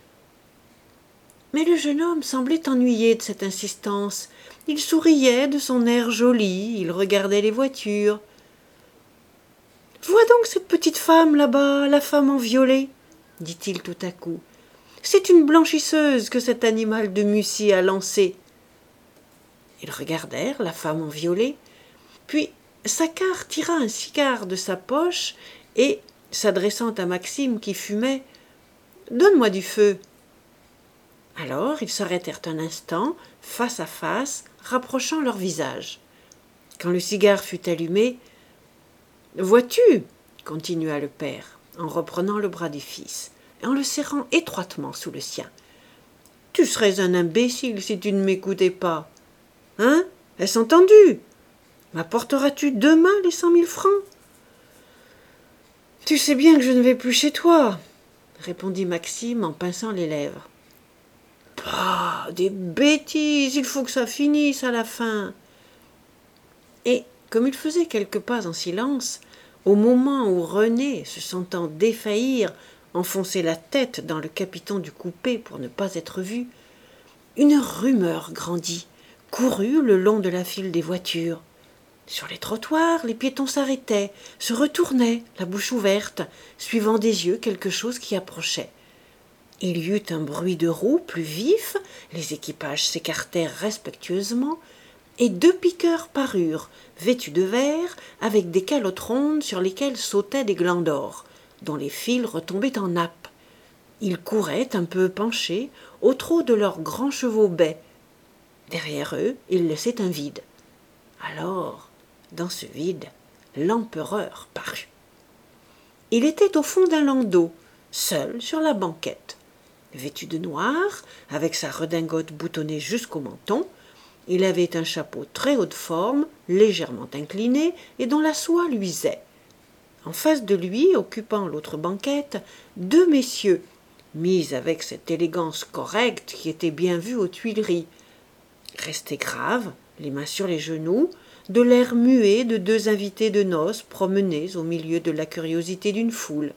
Mais le jeune homme semblait ennuyé de cette insistance. Il souriait de son air joli, il regardait les voitures. « Vois donc cette petite femme là-bas, la femme en violet, » dit-il tout à coup. « C'est une blanchisseuse que cet animal de Mussy a lancée. » Ils regardèrent la femme en violet, puis Saccard tira un cigare de sa poche et, s'adressant à Maxime qui fumait, « Donne-moi du feu. » Alors ils s'arrêtèrent un instant, face à face, rapprochant leurs visages. Quand le cigare fut allumé, « Vois-tu, » continua le père, en reprenant le bras du fils, et en le serrant étroitement sous le sien. « Tu serais un imbécile si tu ne m'écoutais pas. Hein? Est-ce entendu? M'apporteras-tu demain les cent mille francs? » « Tu sais bien que je ne vais plus chez toi, » répondit Maxime en pinçant les lèvres. « Bah, des bêtises, il faut que ça finisse à la fin. » Et, comme il faisait quelques pas en silence, au moment où René, se sentant défaillir, enfonçait la tête dans le capiton du coupé pour ne pas être vu, une rumeur grandit, courut le long de la file des voitures. Sur les trottoirs, les piétons s'arrêtaient, se retournaient, la bouche ouverte, suivant des yeux quelque chose qui approchait. Il y eut un bruit de roues plus vif, les équipages s'écartèrent respectueusement, et deux piqueurs parurent, vêtus de vert, avec des calottes rondes sur lesquelles sautaient des glands d'or, dont les fils retombaient en nappes. Ils couraient un peu penchés, au trot de leurs grands chevaux bais. Derrière eux, ils laissaient un vide. Alors, dans ce vide, l'empereur parut. Il était au fond d'un landau, seul sur la banquette. Vêtu de noir, avec sa redingote boutonnée jusqu'au menton, il avait un chapeau très haut de forme, légèrement incliné et dont la soie luisait. En face de lui, occupant l'autre banquette, deux messieurs, mis avec cette élégance correcte qui était bien vue aux Tuileries, restés graves, les mains sur les genoux, de l'air muet de deux invités de noces promenés au milieu de la curiosité d'une foule.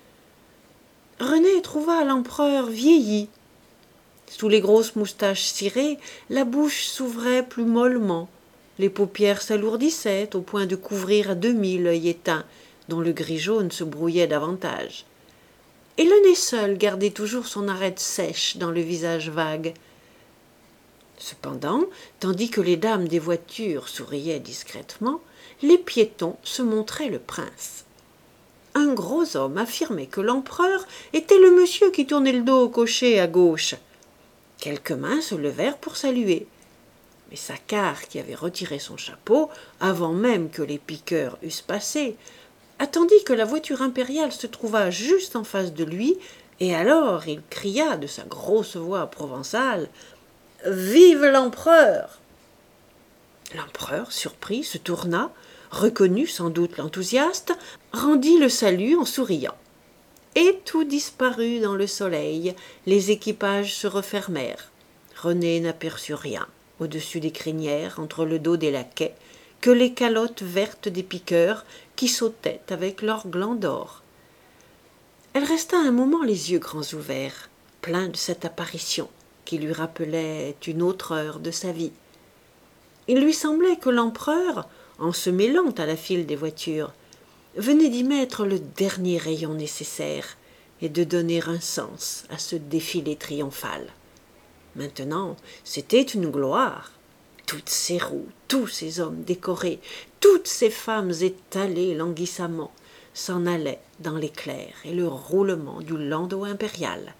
René trouva l'empereur vieilli. Sous les grosses moustaches cirées, la bouche s'ouvrait plus mollement, les paupières s'alourdissaient au point de couvrir à demi l'œil éteint, dont le gris jaune se brouillait davantage. Et le nez seul gardait toujours son arête sèche dans le visage vague. Cependant, tandis que les dames des voitures souriaient discrètement, les piétons se montraient le prince. Un gros homme affirmait que l'empereur était le monsieur qui tournait le dos au cocher à gauche. Quelques mains se levèrent pour saluer. Mais Saccard, qui avait retiré son chapeau, avant même que les piqueurs eussent passé, attendit que la voiture impériale se trouvât juste en face de lui, et alors il cria de sa grosse voix provençale « Vive l'empereur !» L'empereur, surpris, se tourna, reconnut sans doute l'enthousiaste, rendit le salut en souriant. Et tout disparut dans le soleil, les équipages se refermèrent. René n'aperçut rien, au-dessus des crinières, entre le dos des laquais, que les calottes vertes des piqueurs qui sautaient avec leurs glands d'or. Elle resta un moment les yeux grands ouverts, pleins de cette apparition qui lui rappelait une autre heure de sa vie. Il lui semblait que l'empereur, en se mêlant à la file des voitures, venait d'y mettre le dernier rayon nécessaire et de donner un sens à ce défilé triomphal. Maintenant, c'était une gloire. Toutes ces roues, tous ces hommes décorés, toutes ces femmes étalées languissamment s'en allaient dans l'éclair et le roulement du landau impérial.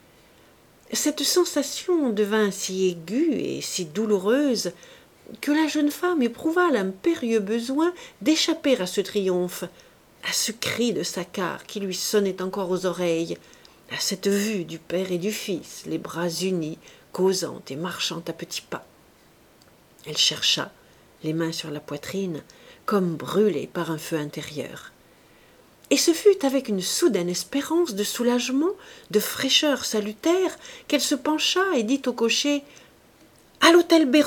Cette sensation devint si aiguë et si douloureuse que la jeune femme éprouva l'impérieux besoin d'échapper à ce triomphe, à ce cri de Saccard qui lui sonnait encore aux oreilles, à cette vue du père et du fils, les bras unis, causant et marchant à petits pas. Elle chercha, les mains sur la poitrine, comme brûlée par un feu intérieur. Et ce fut avec une soudaine espérance de soulagement, de fraîcheur salutaire, qu'elle se pencha et dit au cocher « À l'hôtel Béraud !»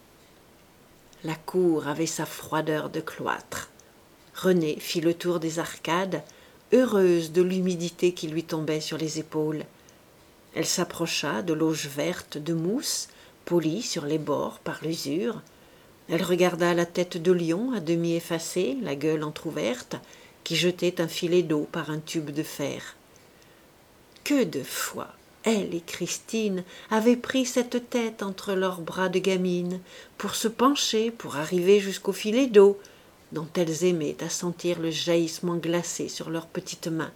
La cour avait sa froideur de cloître. Renée fit le tour des arcades, heureuse de l'humidité qui lui tombait sur les épaules. Elle s'approcha de l'auge verte de mousse, polie sur les bords par l'usure. Elle regarda la tête de lion à demi effacée, la gueule entr'ouverte, qui jetait un filet d'eau par un tube de fer. Que de fois elle et Christine avaient pris cette tête entre leurs bras de gamine pour se pencher, pour arriver jusqu'au filet d'eau, dont elles aimaient à sentir le jaillissement glacé sur leurs petites mains.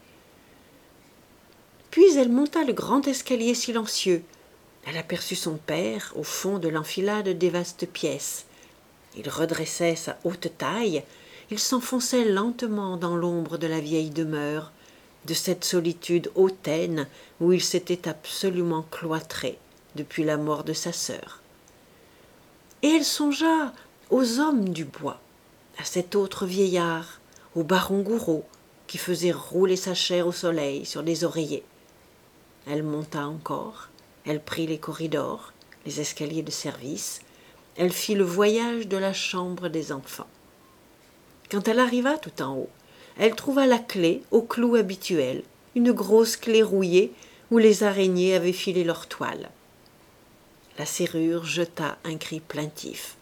Puis elle monta le grand escalier silencieux. Elle aperçut son père au fond de l'enfilade des vastes pièces. Il redressait sa haute taille, il s'enfonçait lentement dans l'ombre de la vieille demeure, de cette solitude hautaine où il s'était absolument cloîtré depuis la mort de sa sœur. Et elle songea aux hommes du bois, à cet autre vieillard, au baron Gouraud, qui faisait rouler sa chair au soleil sur des oreillers. Elle monta encore, elle prit les corridors, les escaliers de service, elle fit le voyage de la chambre des enfants. Quand elle arriva tout en haut, elle trouva la clé au clou habituel, une grosse clé rouillée où les araignées avaient filé leur toile. La serrure jeta un cri plaintif.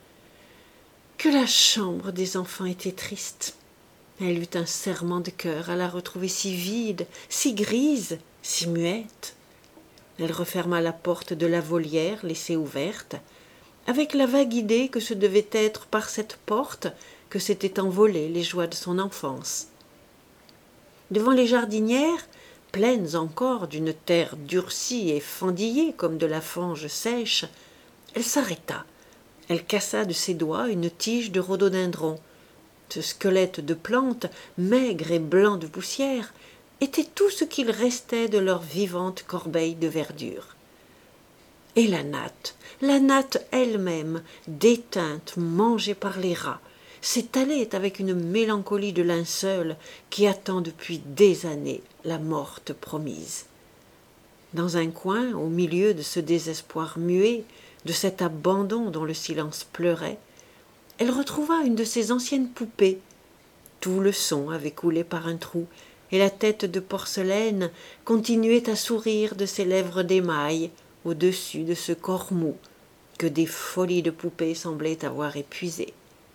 Que la chambre des enfants était triste. Elle eut un serrement de cœur à la retrouver si vide, si grise, si muette. Elle referma la porte de la volière laissée ouverte, avec la vague idée que ce devait être par cette porte que s'étaient envolées les joies de son enfance. Devant les jardinières, pleines encore d'une terre durcie et fendillée comme de la fange sèche, elle s'arrêta. Elle cassa de ses doigts une tige de rhododendron. Ce squelette de plante, maigre et blanc de poussière, était tout ce qu'il restait de leur vivante corbeille de verdure. Et la natte, la natte elle-même, déteinte, mangée par les rats, s'étalait avec une mélancolie de linceul qui attend depuis des années la morte promise. Dans un coin, au milieu de ce désespoir muet, de cet abandon dont le silence pleurait, elle retrouva une de ses anciennes poupées. Tout le son avait coulé par un trou, et la tête de porcelaine continuait à sourire de ses lèvres d'émail au-dessus de ce corps mou que des folies de poupée semblaient avoir épuisé.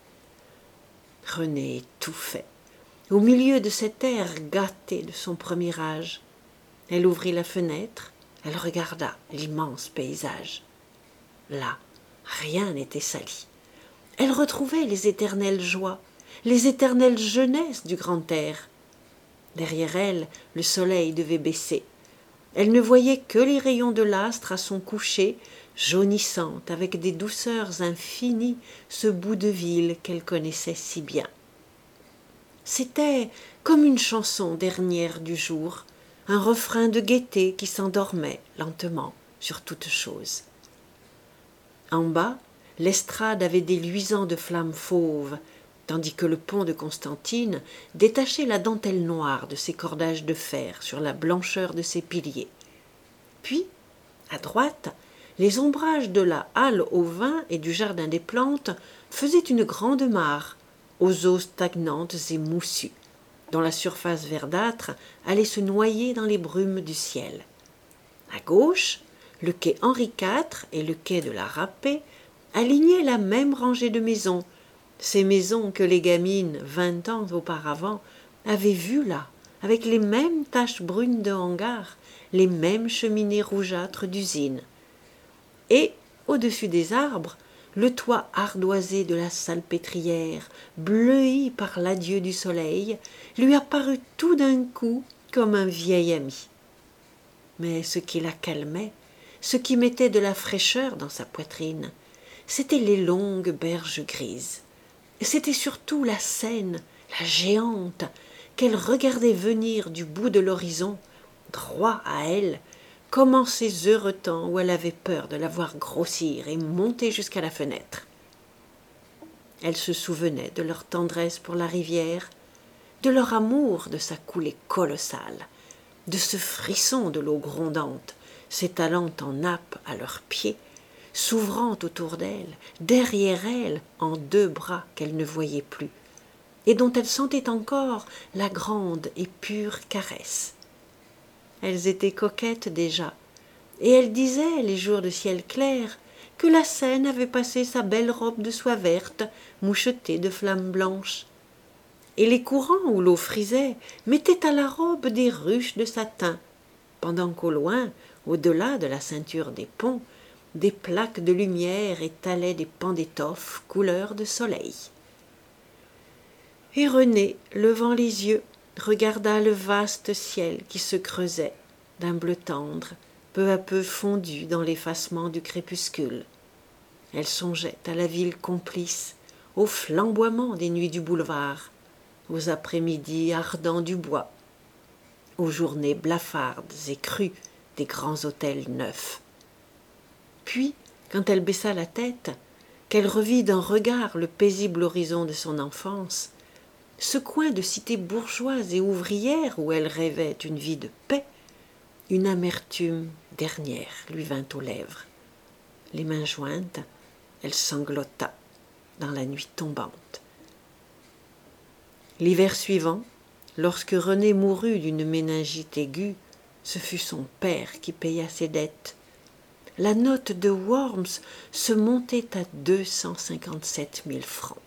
Renée étouffait, au milieu de cet air gâté de son premier âge. Elle ouvrit la fenêtre, elle regarda l'immense paysage. là, rien n'était sali. Elle retrouvait les éternelles joies, les éternelles jeunesses du grand air. Derrière elle, le soleil devait baisser. Elle ne voyait que les rayons de l'astre à son coucher, jaunissant avec des douceurs infinies ce bout de ville qu'elle connaissait si bien. C'était comme une chanson dernière du jour, un refrain de gaieté qui s'endormait lentement sur toute chose. En bas, l'estrade avait des luisants de flammes fauves, tandis que le pont de Constantine détachait la dentelle noire de ses cordages de fer sur la blancheur de ses piliers. Puis, à droite, les ombrages de la halle au vin et du jardin des plantes faisaient une grande mare, aux eaux stagnantes et moussues, dont la surface verdâtre allait se noyer dans les brumes du ciel. À gauche, le quai Henri quatre et le quai de la Râpée alignaient la même rangée de maisons, ces maisons que les gamines, vingt ans auparavant, avaient vues là, avec les mêmes taches brunes de hangars, les mêmes cheminées rougeâtres d'usines. Et, au-dessus des arbres, le toit ardoisé de la salpêtrière, bleui par l'adieu du soleil, lui apparut tout d'un coup comme un vieil ami. Mais ce qui la calmait, ce qui mettait de la fraîcheur dans sa poitrine, c'étaient les longues berges grises. C'était surtout la Seine, la géante, qu'elle regardait venir du bout de l'horizon, droit à elle, comme en ces heureux temps où elle avait peur de la voir grossir et monter jusqu'à la fenêtre. Elle se souvenait de leur tendresse pour la rivière, de leur amour de sa coulée colossale, de ce frisson de l'eau grondante, s'étalant en nappe à leurs pieds, s'ouvrant autour d'elle, derrière elle, en deux bras qu'elle ne voyait plus, et dont elle sentait encore la grande et pure caresse. Elles étaient coquettes déjà, et elle disait, les jours de ciel clair, que la Seine avait passé sa belle robe de soie verte, mouchetée de flammes blanches. Et les courants où l'eau frisait mettaient à la robe des ruches de satin, pendant qu'au loin, au-delà de la ceinture des ponts, des plaques de lumière étalaient des pans d'étoffe couleur de soleil. Et Renée, levant les yeux, regarda le vaste ciel qui se creusait, d'un bleu tendre, peu à peu fondu dans l'effacement du crépuscule. Elle songeait à la ville complice, au flamboiement des nuits du boulevard, aux après-midi ardents du bois, aux journées blafardes et crues des grands hôtels neufs. Puis, quand elle baissa la tête, qu'elle revit d'un regard le paisible horizon de son enfance, ce coin de cité bourgeoise et ouvrière où elle rêvait une vie de paix, une amertume dernière lui vint aux lèvres. Les mains jointes, elle sanglota dans la nuit tombante. L'hiver suivant, lorsque Renée mourut d'une méningite aiguë, ce fut son père qui paya ses dettes. La note de Worms se montait à deux cent cinquante-sept mille francs.